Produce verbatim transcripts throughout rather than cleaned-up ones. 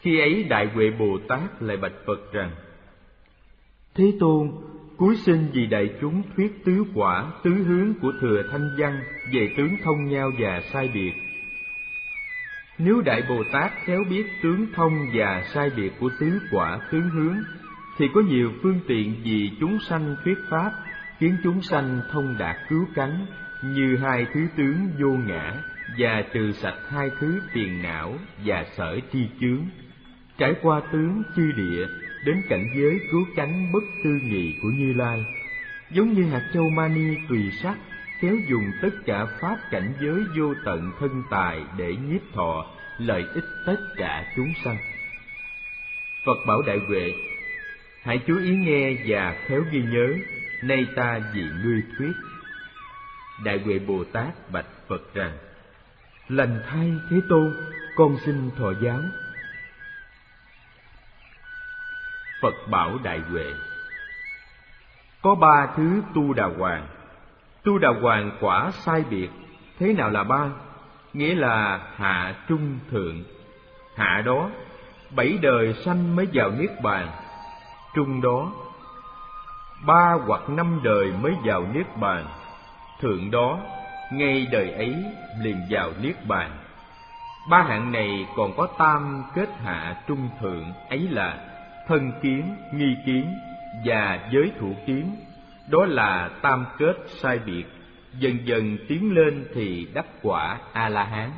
Khi ấy Đại Huệ Bồ Tát lại bạch Phật rằng: Thế Tôn, cúi xin vì đại chúng thuyết tứ quả, tứ hướng của Thừa Thanh Văn về tướng thông nhau và sai biệt. Nếu Đại Bồ Tát khéo biết tướng thông và sai biệt của tứ quả, tứ hướng, thì có nhiều phương tiện vì chúng sanh thuyết pháp, khiến chúng sanh thông đạt cứu cánh, như hai thứ tướng vô ngã và trừ sạch hai thứ phiền não và sở tri chướng, trải qua tướng chư địa đến cảnh giới cứu cánh bất tư nghị của Như Lai, giống như hạt châu mani tùy sắc khéo dùng tất cả pháp cảnh giới vô tận thân tài để nhiếp thọ lợi ích tất cả chúng sanh. Phật bảo Đại Huệ: Hãy chú ý nghe và khéo ghi nhớ, nay ta vì ngươi thuyết. Đại Huệ Bồ Tát bạch Phật rằng: Lành thay Thế Tôn, con xin thọ giáo. Phật bảo Đại Huệ: Có ba thứ tu đà hoàng. Tu đà hoàng quả sai biệt. Thế nào là ba? Nghĩa là hạ, trung, thượng. Hạ đó bảy đời sanh mới vào niết bàn. Trung đó ba hoặc năm đời mới vào niết bàn. Thượng đó ngay đời ấy liền vào niết bàn. Ba hạng này còn có tam kết hạ trung thượng, ấy là thân kiến, nghi kiến và giới thủ kiến. Đó là tam kết sai biệt, dần dần tiến lên thì đắc quả A-la-hán.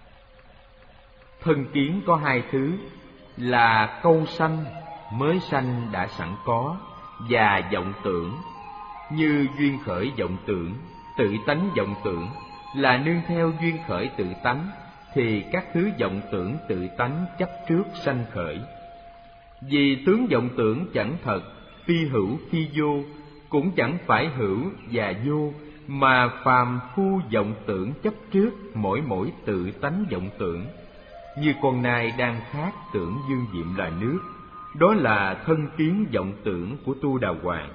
Thân kiến có hai thứ là câu sanh, mới sanh đã sẵn có, và vọng tưởng, như duyên khởi vọng tưởng, tự tánh vọng tưởng là nương theo duyên khởi tự tánh, thì các thứ vọng tưởng tự tánh chấp trước sanh khởi. Vì tướng vọng tưởng chẳng thật, phi hữu phi vô, cũng chẳng phải hữu và vô, mà phàm phu vọng tưởng chấp trước mỗi mỗi tự tánh vọng tưởng. Như con nai đang khát tưởng dương diệm là nước, đó là thân kiến vọng tưởng của tu đà hoàng.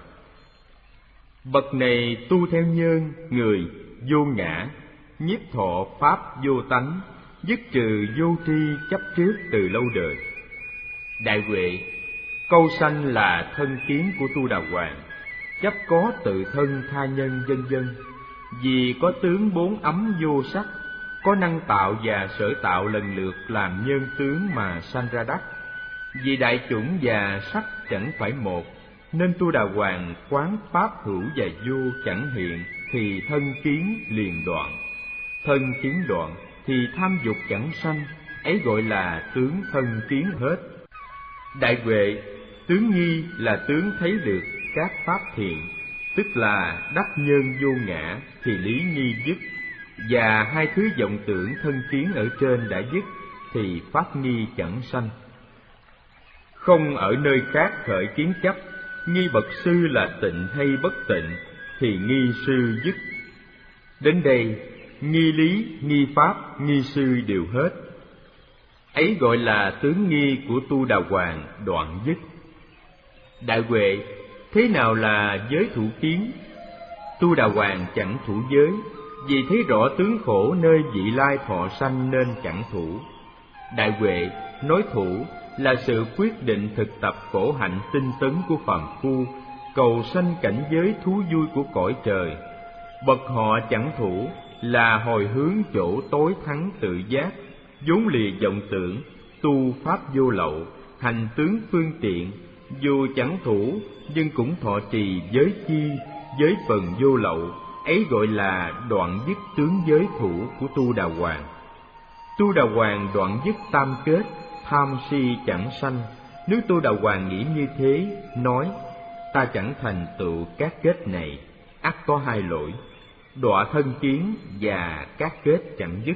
Bậc này tu theo nhân, người, vô ngã, nhiếp thọ pháp vô tánh, dứt trừ vô tri chấp trước từ lâu đời. Đại Huệ, câu sanh là thân kiến của tu đà hoàng, chấp có tự thân tha nhân vân vân. Vì có tướng bốn ấm vô sắc, có năng tạo và sở tạo lần lượt làm nhân tướng mà sanh ra đắc. Vì đại chủng và sắc chẳng phải một, nên tu đà hoàng quán pháp hữu và vô chẳng hiện, thì thân kiến liền đoạn. Thân kiến đoạn thì tham dục chẳng sanh, ấy gọi là tướng thân kiến hết. Đại Huệ, tướng nghi là tướng thấy được các pháp thiện, tức là đắc nhân vô ngã, thì lý nghi dứt. Và hai thứ vọng tưởng thân kiến ở trên đã dứt, thì pháp nghi chẳng sanh. Không ở nơi khác khởi kiến chấp, nghi bậc sư là tịnh hay bất tịnh, thì nghi sư dứt. Đến đây, nghi lý, nghi pháp, nghi sư đều hết. Ấy gọi là tướng nghi của tu đà hoàng đoạn dứt. Đại Huệ, thế nào là giới thủ kiến? Tu đà hoàng chẳng thủ giới, vì thấy rõ tướng khổ nơi vị lai thọ sanh nên chẳng thủ. Đại Huệ, nói thủ là sự quyết định thực tập khổ hạnh tinh tấn của phàm phu, cầu sanh cảnh giới thú vui của cõi trời. Bậc họ chẳng thủ là hồi hướng chỗ tối thắng tự giác, vốn lìa vọng tưởng, tu pháp vô lậu, hành tướng phương tiện. Dù chẳng thủ nhưng cũng thọ trì giới chi, giới phần vô lậu, ấy gọi là đoạn dứt tướng giới thủ của tu đà hoàng. Tu đà hoàng đoạn dứt tam kết, tham si chẳng sanh. Nếu tu đà hoàng nghĩ như thế, nói ta chẳng thành tựu các kết này, ắt có hai lỗi: đọa thân kiến và các kết chẳng dứt.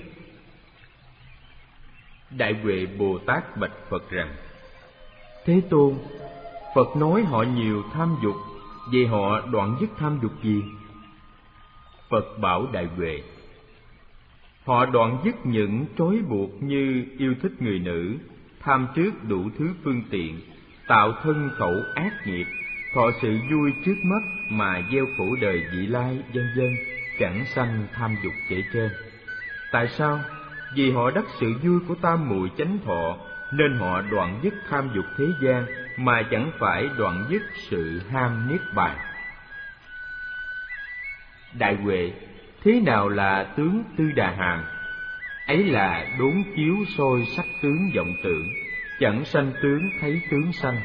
Đại Huệ Bồ Tát bạch Phật rằng: Thế Tôn, Phật nói họ nhiều tham dục, vậy họ đoạn dứt tham dục gì? Phật bảo Đại Huệ: Họ đoạn dứt những trói buộc như yêu thích người nữ, tham trước đủ thứ phương tiện, tạo thân khẩu ác nghiệp, thọ sự vui trước mắt mà gieo khổ đời vị lai, vân vân, chẳng sanh tham dục kể trên. Tại sao? Vì họ đắc sự vui của tam muội chánh thọ, nên họ đoạn dứt tham dục thế gian mà chẳng phải đoạn dứt sự ham niết bàn. Đại Huệ, thế nào là tướng Tư Đà Hàm? Ấy là đốn chiếu soi sắc tướng vọng tưởng, chẳng sanh tướng thấy tướng sanh.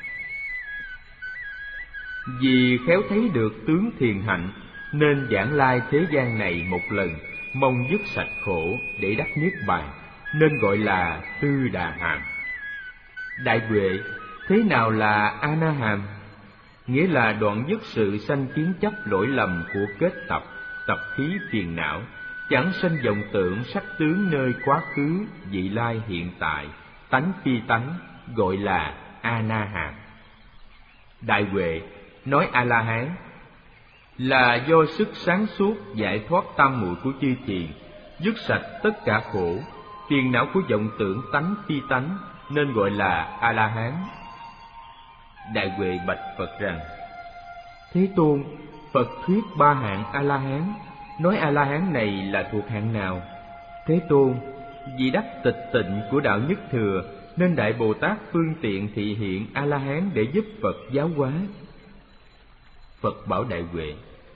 Vì khéo thấy được tướng thiền hạnh, nên giảng lai thế gian này một lần, mong dứt sạch khổ để đắc niết bàn, nên gọi là Tư Đà Hàm. Đại Huệ, thế nào là A Na Hàm? Nghĩa là đoạn dứt sự sanh kiến chấp lỗi lầm của kết tập, tập khí phiền não, chẳng sanh vọng tưởng sắc tướng nơi quá khứ, vị lai hiện tại, tánh phi tánh, gọi là A Na Hàm. Đại Huệ, nói A La Hán là do sức sáng suốt giải thoát tam muội của chư thiền, dứt sạch tất cả khổ, phiền não của vọng tưởng tánh phi tánh, nên gọi là A La Hán. Đại Huệ bạch Phật rằng: Thế Tôn, Phật thuyết ba hạng A La Hán, nói A La Hán này là thuộc hạng nào? Thế Tôn, vì đắc tịch tịnh của đạo nhất thừa, nên Đại Bồ Tát phương tiện thị hiện A La Hán để giúp Phật giáo hóa. Phật bảo Đại Huệ: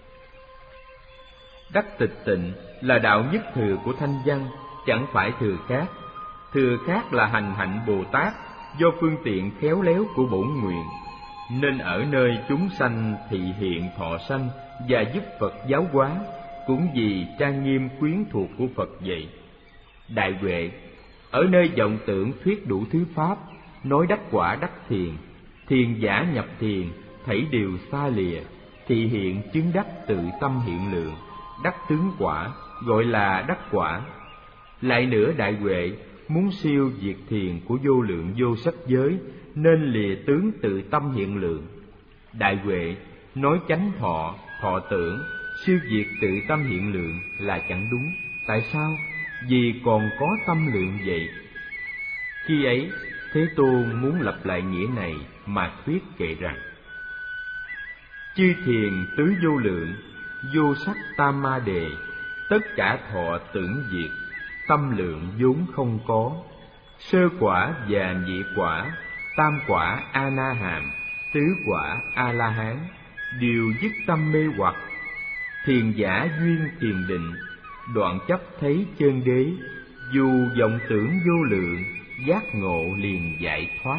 Đắc tịch tịnh là đạo nhất thừa của thanh văn, chẳng phải thừa khác. Thừa khác là hành hạnh Bồ Tát, do phương tiện khéo léo của bổn nguyện, nên ở nơi chúng sanh thị hiện thọ sanh và giúp Phật giáo hóa, cũng vì trang nghiêm quyến thuộc của Phật vậy. Đại Huệ, ở nơi vọng tưởng thuyết đủ thứ pháp, nói đắc quả đắc thiền, thiền giả nhập thiền, thảy đều xa lìa, thị hiện chứng đắc tự tâm hiện lượng, đắc tướng quả, gọi là đắc quả. Lại nữa Đại Huệ, muốn siêu diệt thiền của vô lượng vô sắc giới, nên lìa tướng tự tâm hiện lượng. Đại Huệ, nói chánh thọ, thọ tưởng, siêu diệt tự tâm hiện lượng là chẳng đúng. Tại sao? Vì còn có tâm lượng vậy. Khi ấy, Thế Tôn muốn lặp lại nghĩa này mà thuyết kệ rằng: Chư thiền tứ vô lượng, vô sắc tam ma đề, tất cả thọ tưởng diệt, tâm lượng vốn không có. Sơ quả và nhị quả, tam quả A Na Hàm, tứ quả A La Hán, đều dứt tâm mê hoặc. Thiền giả duyên thiền định, đoạn chấp thấy chân đế, dù vọng tưởng vô lượng, giác ngộ liền giải thoát.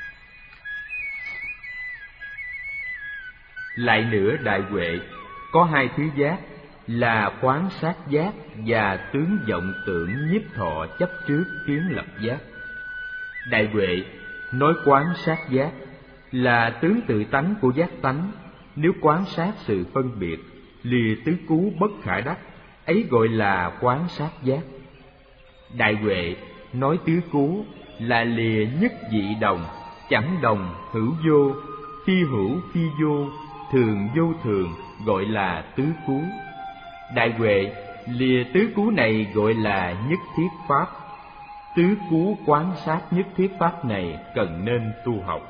Lại nữa Đại Huệ, có hai thứ giác là quán sát giác và tướng vọng tưởng nhiếp thọ chấp trước kiến lập giác. Đại Huệ, nói quán sát giác là tướng tự tánh của giác tánh, nếu quán sát sự phân biệt, lìa tứ cú bất khả đắc, ấy gọi là quán sát giác. Đại Huệ, nói tứ cú là lìa nhất dị đồng, chẳng đồng hữu vô, phi hữu phi vô, thường vô thường, gọi là tứ cú. Đại Huệ, lìa tứ cú này gọi là nhất thiết pháp. Tứ cú quán sát nhất thiết pháp này cần nên tu học.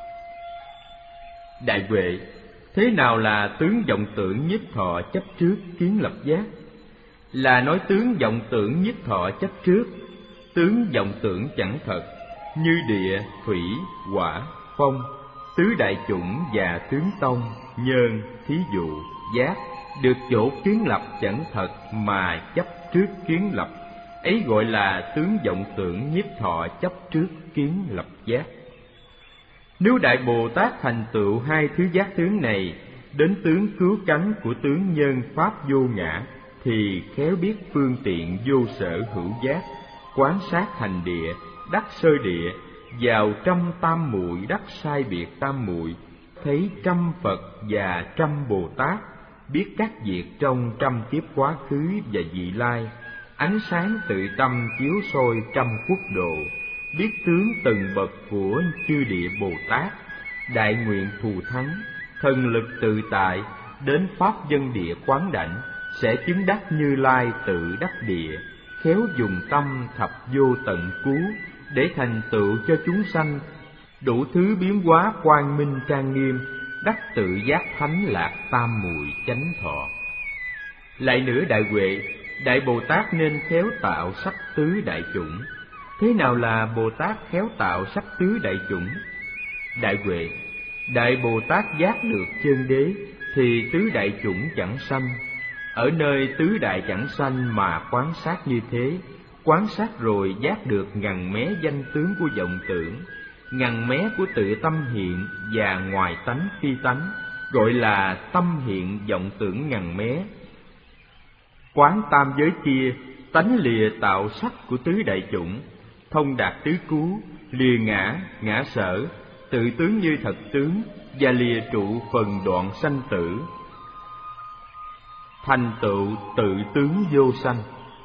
Đại Huệ, thế nào là tướng vọng tưởng nhiếp thọ chấp trước kiến lập giác? Là nói tướng vọng tưởng nhiếp thọ chấp trước, tướng vọng tưởng chẳng thật, như địa, thủy, hỏa, phong, tứ đại chủng và tướng tông, nhân, thí dụ, giác, được chỗ kiến lập chẳng thật mà chấp trước kiến lập, ấy gọi là tướng vọng tưởng nhiếp thọ chấp trước kiến lập giác. Nếu Đại Bồ Tát thành tựu hai thứ giác tướng này, đến tướng cứu cánh của tướng nhân pháp vô ngã, thì khéo biết phương tiện vô sở hữu giác, quán sát hành địa, đắc sơ địa, vào trăm tam muội đắc sai biệt tam muội, thấy trăm Phật và trăm Bồ Tát, biết các việc trong trăm kiếp quá khứ và vị lai, ánh sáng tự tâm chiếu soi trăm quốc độ, biết tướng từng bậc của chư địa Bồ Tát, đại nguyện thù thắng, thần lực tự tại, đến pháp dân địa quán đảnh, sẽ chứng đắc Như Lai tự đắc địa, khéo dùng tâm thập vô tận cứu, để thành tựu cho chúng sanh đủ thứ biến hóa quang minh trang nghiêm, đắc tự giác thánh lạc tam muội chánh thọ. Lại nữa Đại Huệ, Đại Bồ Tát nên khéo tạo sắc tứ đại chủng, Thế nào là Bồ Tát khéo tạo sắc tứ đại chủng? Đại Huệ, Đại Bồ Tát giác được chân đế thì tứ đại chủng chẳng sanh. Ở nơi tứ đại chẳng sanh mà quán sát như thế, quán sát rồi giác được ngàn mé danh tướng của vọng tưởng, ngàn mé của tự tâm hiện và ngoài tánh phi tánh, gọi là tâm hiện vọng tưởng ngàn mé. Quán tam giới kia, tánh lìa tạo sắc của tứ đại chủng, thông đạt tứ cứu, lìa ngã, ngã sở, tự tướng như thật tướng, và lìa trụ phần đoạn sanh tử, thành tựu tự tướng vô sanh.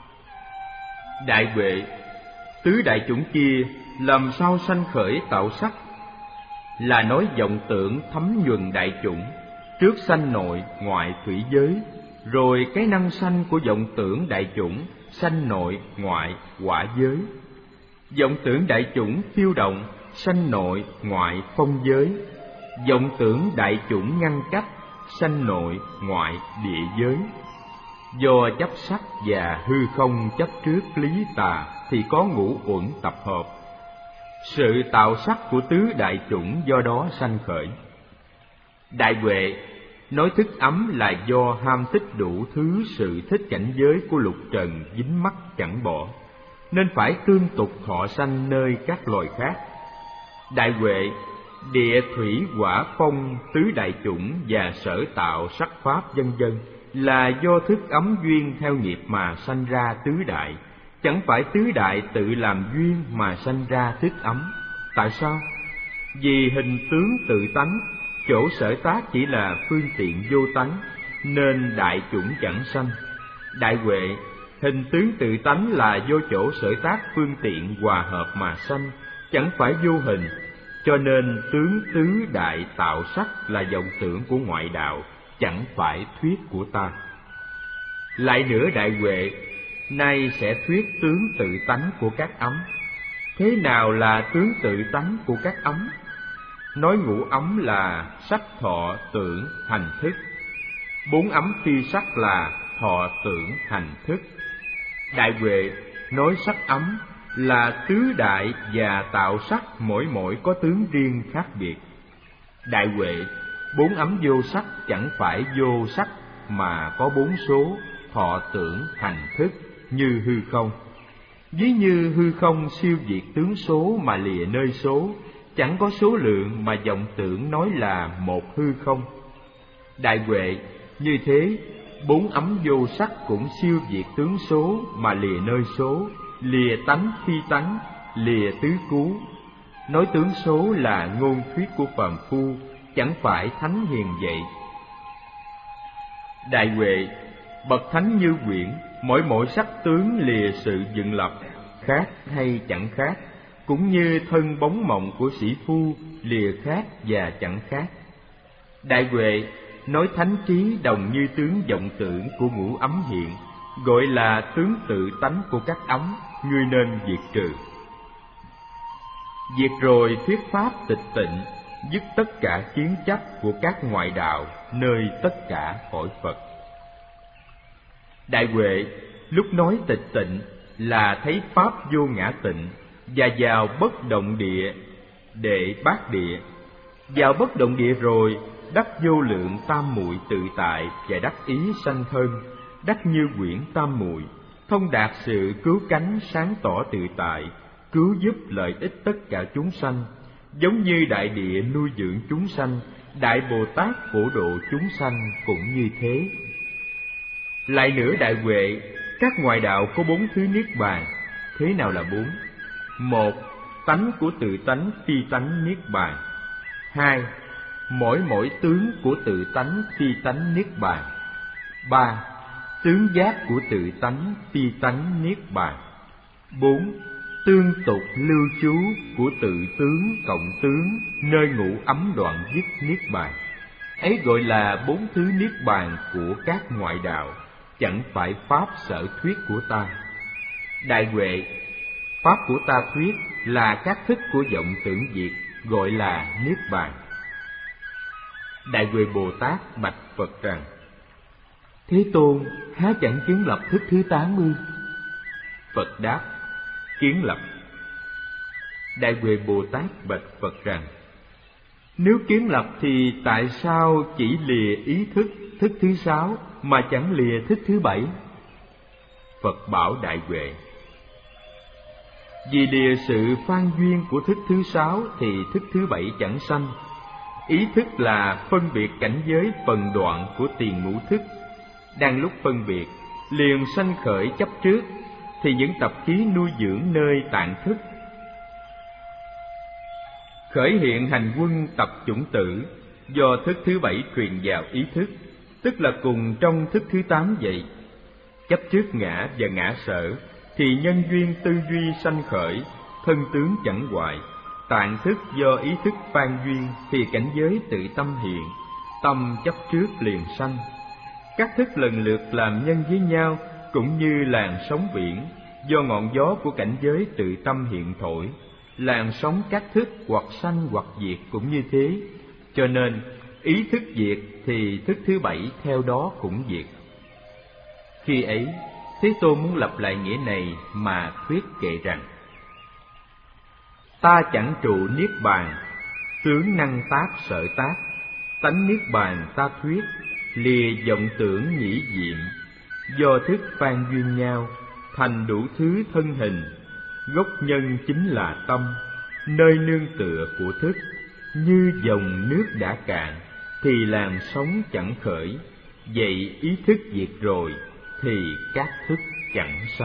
Đại Huệ, tứ đại chủng kia làm sao sanh khởi tạo sắc? Là nói vọng tưởng thấm nhuần đại chủng, trước sanh nội ngoại thủy giới, rồi cái năng sanh của vọng tưởng đại chủng sanh nội ngoại hỏa giới. Vọng tưởng đại chủng phiêu động, sanh nội ngoại phong giới. Vọng tưởng đại chủng ngăn cách, sanh nội ngoại địa giới. Do chấp sắc và hư không chấp trước lý tà thì có ngũ uẩn tập hợp. Sự tạo sắc của tứ đại chủng do đó sanh khởi. Đại Huệ, nói thức ấm là do ham thích đủ thứ sự thích cảnh giới của lục trần dính mắc chẳng bỏ, nên phải tương tục thọ sanh nơi các loài khác. Đại Huệ, địa thủy hỏa phong tứ đại chủng và sở tạo sắc pháp vân vân là do thức ấm duyên theo nghiệp mà sanh ra tứ đại, chẳng phải tứ đại tự làm duyên mà sanh ra thức ấm. Tại sao? Vì hình tướng tự tánh, chỗ sở tác chỉ là phương tiện vô tánh, nên đại chủng chẳng sanh. Đại Huệ, hình tướng tự tánh là do chỗ sở tác phương tiện hòa hợp mà sanh, chẳng phải vô hình, cho nên tướng tứ đại tạo sắc là vọng tưởng của ngoại đạo, chẳng phải thuyết của ta. Lại nữa Đại Huệ, nay sẽ thuyết tướng tự tánh của các ấm. Thế nào là tướng tự tánh của các ấm? Nói ngũ ấm là sắc thọ tưởng hành thức, bốn ấm phi sắc là thọ tưởng hành thức. Đại Huệ, nói sắc ấm là tứ đại và tạo sắc mỗi mỗi có tướng riêng khác biệt. Đại Huệ, bốn ấm vô sắc chẳng phải vô sắc mà có bốn số thọ tưởng hành thức như hư không. Ví như hư không siêu diệt tướng số mà lìa nơi số, chẳng có số lượng mà vọng tưởng nói là một hư không. Đại Huệ, như thế bốn ấm vô sắc cũng siêu diệt tướng số mà lìa nơi số, lìa tánh phi tánh, lìa tứ cứu. Nói tướng số là ngôn thuyết của phàm phu, chẳng phải thánh hiền vậy. Đại Huệ, bậc thánh như quyển, mỗi mỗi sắc tướng lìa sự dựng lập, khác hay chẳng khác, cũng như thân bóng mộng của sĩ phu lìa khác và chẳng khác. Đại Huệ, nói thánh trí đồng như tướng vọng tưởng của ngũ ấm hiện, gọi là tướng tự tánh của các ấm, ngươi nên diệt trừ. Diệt rồi thuyết pháp tịch tịnh, dứt tất cả kiến chấp của các ngoại đạo nơi tất cả cõi Phật. Đại Huệ, lúc nói tịch tịnh là thấy pháp vô ngã tịnh, và vào bất động địa đệ bát địa. Vào bất động địa rồi đắc vô lượng tam muội tự tại và đắc ý sanh thân, đắc như quyển tam muội, thông đạt sự cứu cánh sáng tỏ tự tại, cứu giúp lợi ích tất cả chúng sanh, giống như đại địa nuôi dưỡng chúng sanh, đại Bồ Tát phổ độ chúng sanh cũng như thế. Lại nữa Đại Huệ, các ngoại đạo có bốn thứ niết bàn. Thế nào là bốn? Một, tánh của tự tánh phi tánh niết bàn. Hai, mỗi mỗi tướng của tự tánh phi tánh niết bàn. Ba, tướng giác của tự tánh phi tánh niết bàn. Bốn, tương tục lưu trú của tự tướng cộng tướng nơi ngũ ấm đoạn dứt niết bàn. Ấy gọi là bốn thứ niết bàn của các ngoại đạo, chẳng phải pháp sở thuyết của ta. Đại Huệ, pháp của ta thuyết là các thức của vọng tưởng diệt, gọi là niết bàn. Đại Huệ Bồ Tát bạch Phật rằng: Thế Tôn, há chẳng kiến lập thức thứ tám mươi? Phật đáp: Kiến lập. Đại Huệ Bồ Tát bạch Phật rằng: nếu kiến lập thì tại sao chỉ lìa ý thức thức thứ sáu mà chẳng lìa thức thứ bảy? Phật bảo Đại Huệ: vì lìa sự phan duyên của thức thứ sáu thì thức thứ bảy chẳng sanh. Ý thức là phân biệt cảnh giới phần đoạn của tiền ngũ thức. Đang lúc phân biệt, liền sanh khởi chấp trước, thì những tập khí nuôi dưỡng nơi tạng thức. Khởi hiện hành quân tập chủng tử, do thức thứ bảy truyền vào ý thức, tức là cùng trong thức thứ tám vậy. Chấp trước ngã và ngã sở, thì nhân duyên tư duy sanh khởi, thân tướng chẳng hoại. Tạng thức do ý thức phan duyên, thì cảnh giới tự tâm hiện, tâm chấp trước liền sanh. Các thức lần lượt làm nhân với nhau, cũng như làn sóng biển, do ngọn gió của cảnh giới tự tâm hiện thổi. Làn sóng các thức hoặc sanh hoặc diệt cũng như thế. Cho nên ý thức diệt thì thức thứ bảy theo đó cũng diệt. Khi ấy, Thế Tôn muốn lặp lại nghĩa này mà thuyết kệ rằng: ta chẳng trụ niết bàn, tướng năng tác sở tác. Tánh niết bàn ta thuyết, lìa vọng tưởng nhĩ diệm. Do thức phan duyên nhau, thành đủ thứ thân hình. Gốc nhân chính là tâm, nơi nương tựa của thức. Như dòng nước đã cạn, thì làn sóng chẳng khởi. Vậy ý thức diệt rồi, thì các thức chẳng sanh.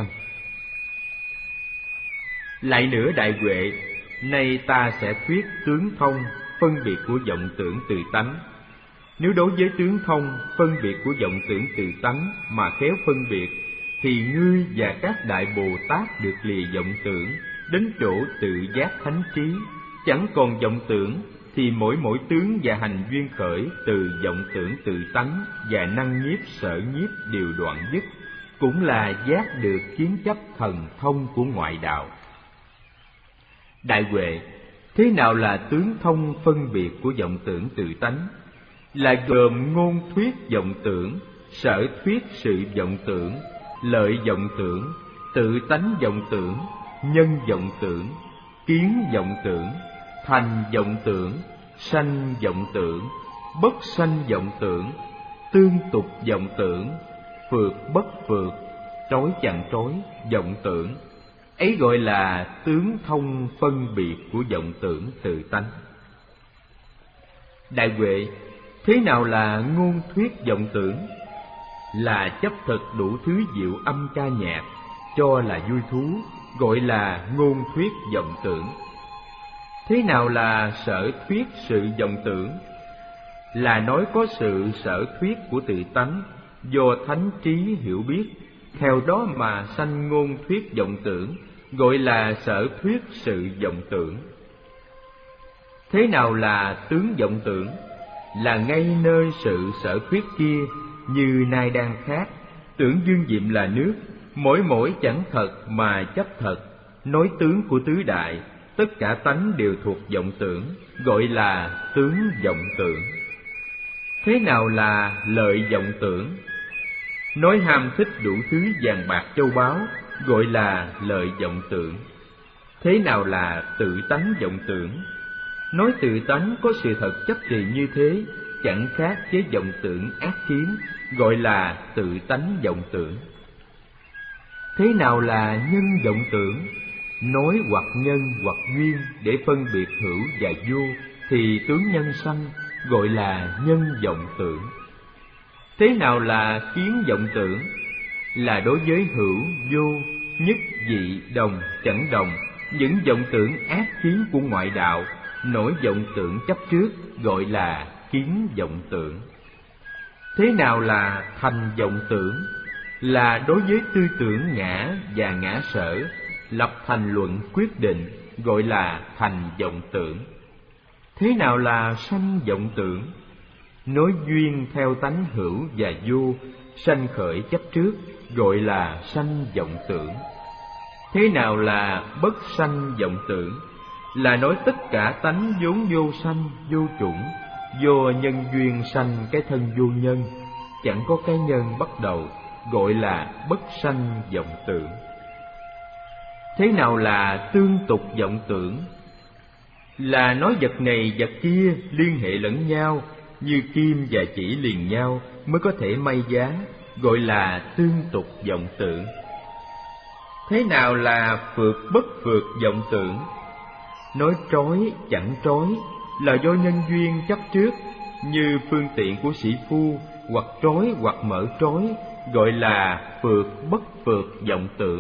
Lại nữa Đại Huệ, nay ta sẽ thuyết tướng thông, phân biệt của vọng tưởng tự tánh. Nếu đối với tướng thông, phân biệt của vọng tưởng tự tánh mà khéo phân biệt, thì ngươi và các đại Bồ Tát được lìa vọng tưởng, đến chỗ tự giác thánh trí. Chẳng còn vọng tưởng, thì mỗi mỗi tướng và hành duyên khởi từ vọng tưởng tự tánh và năng nhiếp sở nhiếp đều đoạn dứt, cũng là giác được kiến chấp thần thông của ngoại đạo. Đại Huệ, thế nào là tướng thông phân biệt của vọng tưởng tự tánh? Là gồm ngôn thuyết vọng tưởng, sở thuyết sự vọng tưởng, lợi vọng tưởng, tự tánh vọng tưởng, nhân vọng tưởng, kiến vọng tưởng, thành vọng tưởng, sanh vọng tưởng, bất sanh vọng tưởng, tương tục vọng tưởng, phượt bất phượt, trói chẳng trói vọng tưởng. Ấy gọi là tướng thông phân biệt của vọng tưởng tự tánh. Đại Huệ, thế nào là ngôn thuyết vọng tưởng? Là chấp thực đủ thứ diệu âm ca nhạc, cho là vui thú, gọi là ngôn thuyết vọng tưởng. Thế nào là sở thuyết sự vọng tưởng? Là nói có sự sở thuyết của tự tánh, do thánh trí hiểu biết, theo đó mà sanh ngôn thuyết vọng tưởng, gọi là sở thuyết sự vọng tưởng. Thế nào là tướng vọng tưởng? Là ngay nơi sự sở thuyết kia, như nay đang khác, tưởng dương diệm là nước, mỗi mỗi chẳng thật mà chấp thật, nói tướng của tứ đại, tất cả tánh đều thuộc vọng tưởng, gọi là tướng vọng tưởng. Thế nào là lợi vọng tưởng? Nói ham thích đủ thứ vàng bạc châu báu, gọi là lợi vọng tưởng. Thế nào là tự tánh vọng tưởng? Nói tự tánh có sự thật chấp trì như thế, chẳng khác với vọng tưởng ác kiến, gọi là tự tánh vọng tưởng. Thế nào là nhân vọng tưởng? Nói hoặc nhân hoặc duyên để phân biệt hữu và vô, thì tướng nhân sanh, gọi là nhân vọng tưởng. Thế nào là kiến vọng tưởng? Là đối với hữu, vô, nhất, dị, đồng, chẳng đồng, những vọng tưởng ác kiến của ngoại đạo, nổi vọng tưởng chấp trước, gọi là kiến vọng tưởng. Thế nào là thành vọng tưởng? Là đối với tư tưởng ngã và ngã sở, lập thành luận quyết định, gọi là thành vọng tưởng. Thế nào là sanh vọng tưởng? Nói duyên theo tánh hữu và vô, sanh khởi chấp trước, gọi là sanh vọng tưởng. Thế nào là bất sanh vọng tưởng? Là nói tất cả tánh vốn vô sanh, vô chủng, vô nhân duyên sanh cái thân vô nhân, chẳng có cái nhân bắt đầu, gọi là bất sanh vọng tưởng. Thế nào là tương tục vọng tưởng? là nói vật này vật kia liên hệ lẫn nhau, như kim và chỉ liền nhau mới có thể may giá, gọi là tương tục vọng tưởng. Thế nào là phược bất phược vọng tưởng? Nói trói chẳng trói là do nhân duyên chấp trước, như phương tiện của sĩ phu, hoặc trói hoặc mở trói, gọi là phược bất phược vọng tưởng.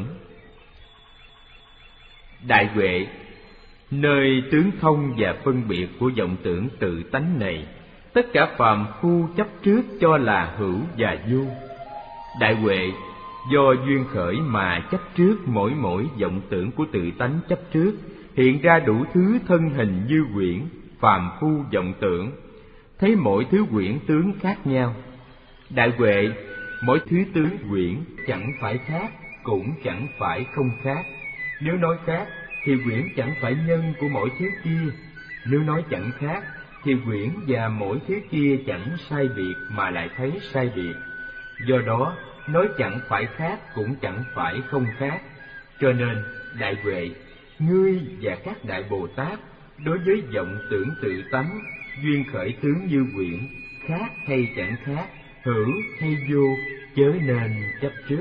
Đại huệ, nơi tướng thông và phân biệt của vọng tưởng tự tánh này, tất cả phàm phu chấp trước cho là hữu và vô. Đại huệ, do duyên khởi mà chấp trước mỗi mỗi vọng tưởng của tự tánh chấp trước, hiện ra đủ thứ thân hình như quyển, phàm phu vọng tưởng, thấy mỗi thứ quyển tướng khác nhau. Đại huệ, mỗi thứ tướng quyển chẳng phải khác, cũng chẳng phải không khác. Nếu nói khác thì quyển chẳng phải nhân của mỗi thứ kia, nếu nói chẳng khác thì quyển và mỗi thứ kia chẳng sai biệt mà lại thấy sai biệt. Do đó nói chẳng phải khác cũng chẳng phải không khác. Cho nên đại huệ, ngươi và các đại Bồ Tát đối với vọng tưởng tự tánh, duyên khởi tướng như quyển, khác hay chẳng khác, hữu hay vô, chớ nên chấp trước.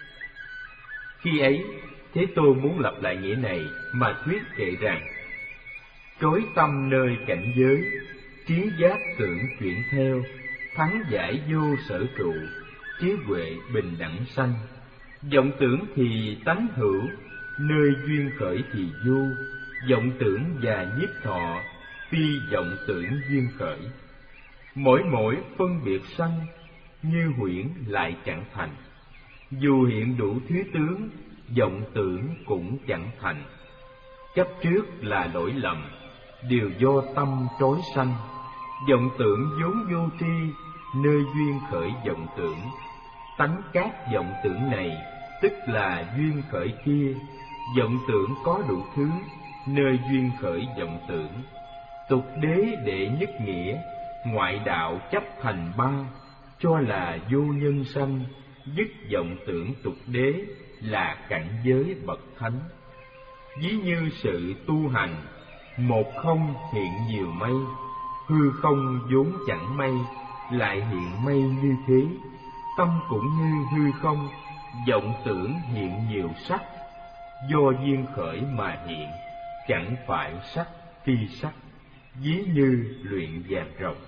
Khi ấy, Thế Tôn muốn lập lại nghĩa này mà thuyết kệ rằng: Trối tâm nơi cảnh giới, trí giác tưởng chuyển theo, thắng giải vô sở trụ, trí huệ bình đẳng sanh. Vọng tưởng thì tánh hữu, nơi duyên khởi thì vô, vọng tưởng và nhiếp thọ, phi vọng tưởng duyên khởi. Mỗi mỗi phân biệt sanh, như huyễn lại chẳng thành. Dù hiện đủ thứ tướng, vọng tưởng cũng chẳng thành. Chấp trước là lỗi lầm, đều do tâm trói sanh. Vọng tưởng vốn vô tri, nơi duyên khởi vọng tưởng. Tánh các vọng tưởng này, tức là duyên khởi kia. Vọng tưởng có đủ thứ, nơi duyên khởi vọng tưởng. Tục đế đệ nhất nghĩa, ngoại đạo chấp thành ba, cho là vô nhân sanh. Dứt vọng tưởng tục đế là cảnh giới bậc thánh. Ví như sự tu hành, một không hiện nhiều mây, hư không vốn chẳng mây, lại hiện mây như thế. Tâm cũng như hư không, vọng tưởng hiện nhiều sắc, do duyên khởi mà hiện, chẳng phải sắc phi sắc. Ví như luyện vàng rồng,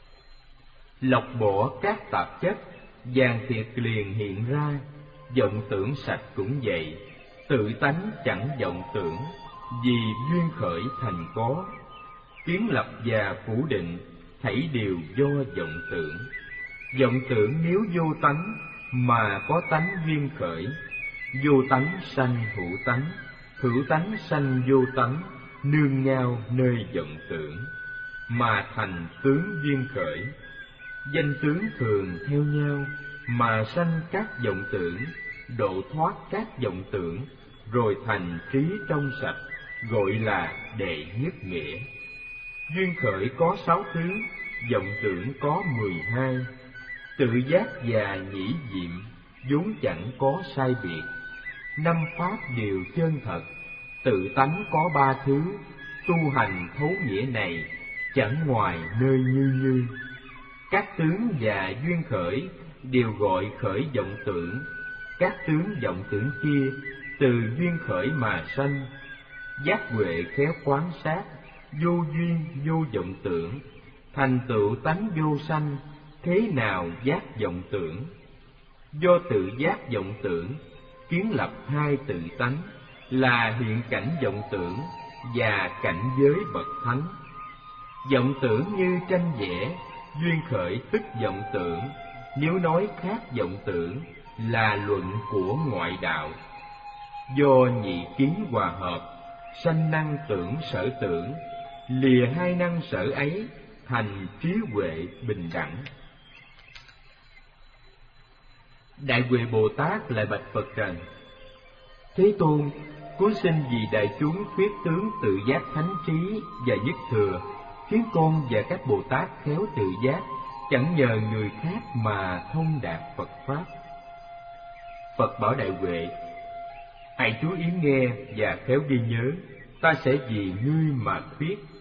lọc bỏ các tạp chất, vàng thiệt liền hiện ra. Vọng tưởng sạch cũng vậy, tự tánh chẳng vọng tưởng, vì duyên khởi thành có. Kiến lập và phủ định, thảy đều do vọng tưởng. Vọng tưởng nếu vô tánh, mà có tánh duyên khởi. Vô tánh sanh hữu tánh, hữu tánh sanh vô tánh, nương nhau nơi vọng tưởng, mà thành tướng duyên khởi. Danh tướng thường theo nhau, mà sanh các vọng tưởng, độ thoát các vọng tưởng, rồi thành trí trong sạch, gọi là đệ nhất nghĩa. Duyên khởi có sáu thứ, vọng tưởng có mười hai. Tự giác và nhĩ diệm, vốn chẳng có sai biệt. Năm pháp đều chân thật, tự tánh có ba thứ. Tu hành thấu nghĩa này, chẳng ngoài nơi như như. Các tướng và duyên khởi đều gọi khởi vọng tưởng. Các tướng vọng tưởng kia từ duyên khởi mà sanh. Giác huệ khéo quán sát, vô duyên vô vọng tưởng, thành tựu tánh vô sanh. Thế nào giác vọng tưởng? Do tự giác vọng tưởng, kiến lập hai tự tánh, là hiện cảnh vọng tưởng và cảnh giới bậc thánh. Vọng tưởng như tranh vẽ, duyên khởi tức vọng tưởng. Nếu nói khác vọng tưởng, là luận của ngoại đạo. Do nhị kiến hòa hợp, sanh năng tưởng sở tưởng, lìa hai năng sở ấy, thành trí huệ bình đẳng. Đại Huệ Bồ Tát lại bạch Phật rằng: Thế Tôn, cố xin vì đại chúng thuyết tướng tự giác thánh trí và nhất thừa, khiến con và các Bồ Tát khéo tự giác, chẳng nhờ người khác mà thông đạt Phật pháp. Phật bảo Đại Huệ: hãy chú ý nghe và khéo ghi nhớ, ta sẽ vì ngươi mà thuyết.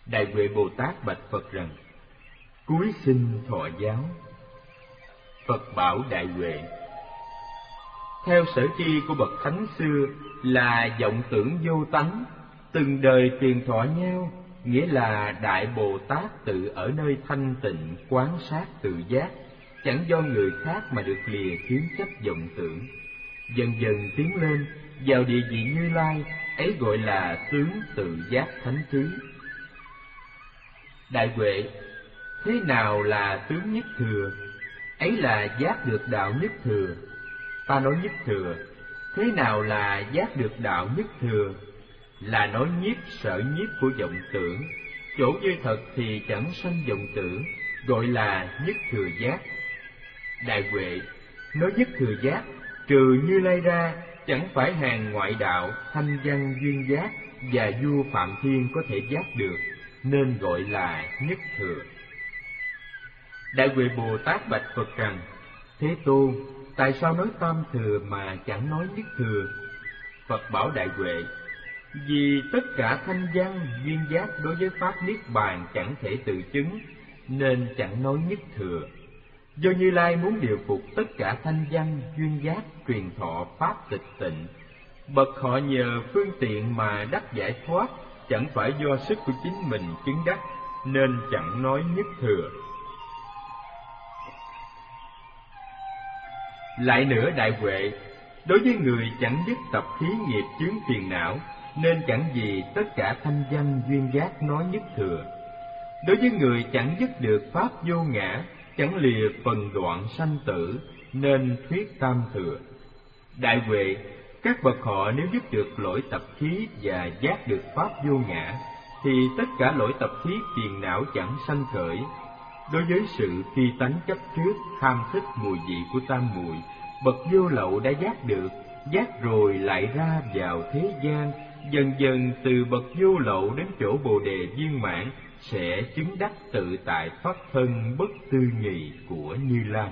Đại Huệ Bồ Tát bạch Phật rằng: Cúi xin thọ giáo. Phật bảo Đại Huệ: theo sở tri của bậc thánh xưa là vọng tưởng vô tánh, từng đời truyền thọ nhau, nghĩa là Đại Bồ Tát tự ở nơi thanh tịnh quán sát tự giác, chẳng do người khác mà được lìa khiếm chấp vọng tưởng, dần dần tiến lên vào địa vị Như Lai, ấy gọi là tướng tự giác thánh trí. Đại Huệ, thế nào là tướng nhất thừa? Ấy là giác được đạo nhất thừa. Ta nói nhất thừa. Thế nào là giác được đạo nhất thừa? Là nói nhiếp sở nhiếp của vọng tưởng, chỗ như thật thì chẳng sanh vọng tưởng, gọi là nhất thừa giác. Đại Huệ, nói nhất thừa giác, trừ Như Lai ra, chẳng phải hàng ngoại đạo, thanh văn duyên giác và vua Phạm Thiên có thể giác được, nên gọi là nhất thừa. Đại Huệ Bồ Tát bạch Phật rằng: Thế Tôn, tại sao nói tam thừa mà chẳng nói nhất thừa? Phật bảo Đại Huệ: vì tất cả thanh văn duyên giác đối với pháp niết bàn chẳng thể tự chứng, nên chẳng nói nhất thừa. Do Như Lai muốn điều phục tất cả thanh văn duyên giác truyền thọ pháp tịch tịnh, bậc họ nhờ phương tiện mà đắc giải thoát, chẳng phải do sức của chính mình chứng đắc, nên chẳng nói nhất thừa. Lại nữa Đại Huệ, đối với người chẳng dứt tập khí nghiệp chướng phiền não, nên chẳng vì tất cả thanh văn duyên giác nói nhất thừa. Đối với người chẳng dứt được pháp vô ngã, chẳng lìa phần đoạn sanh tử, nên thuyết tam thừa. Đại Huệ, các bậc họ nếu dứt được lỗi tập khí và giác được pháp vô ngã, thì tất cả lỗi tập khí phiền não chẳng sanh khởi. Đối với sự phi tánh chấp trước, tham thích mùi vị của tam muội, bậc vô lậu đã giác được, giác rồi lại ra vào thế gian, dần dần từ bậc vô lậu đến chỗ Bồ Đề viên mãn, sẽ chứng đắc tự tại pháp thân bất tư nghì của Như Lai.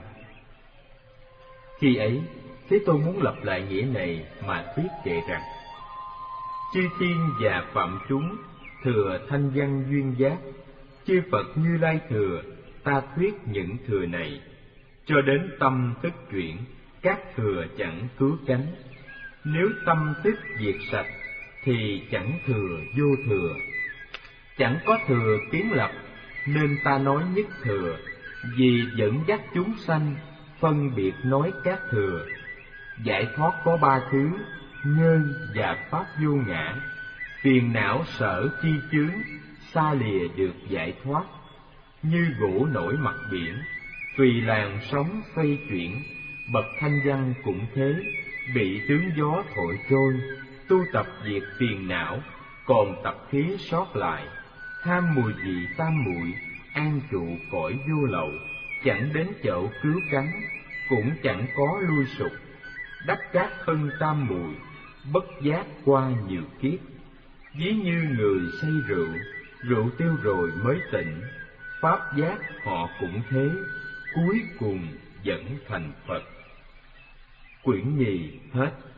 Khi ấy, Thế Tôn muốn lập lại nghĩa này mà thuyết kệ rằng: chư thiên và phạm chúng thừa thanh văn duyên giác, chư Phật Như Lai thừa, ta thuyết những thừa này. Cho đến tâm tức chuyển, các thừa chẳng cứu cánh. Nếu tâm tức diệt sạch, thì chẳng thừa vô thừa. Chẳng có thừa kiến lập, nên ta nói nhất thừa. Vì dẫn dắt chúng sanh, phân biệt nói các thừa. Giải thoát có ba thứ: nhân và pháp vô ngã. Phiền não sở chi chướng, xa lìa được giải thoát. Như gỗ nổi mặt biển, tùy làn sóng xoay chuyển. Bậc thanh văn cũng thế, bị tướng gió thổi trôi. Tu tập diệt phiền não, còn tập khí sót lại. Ham mùi vị tam muội, an trụ cõi vô lậu. Chẳng đến chỗ cứu cánh, cũng chẳng có lui sụp. Đắp các thân tam muội, bất giác qua nhiều kiếp. Ví như người say rượu, rượu tiêu rồi mới tỉnh. Pháp giác họ cũng thế, cuối cùng vẫn thành Phật. Quyển nhì hết.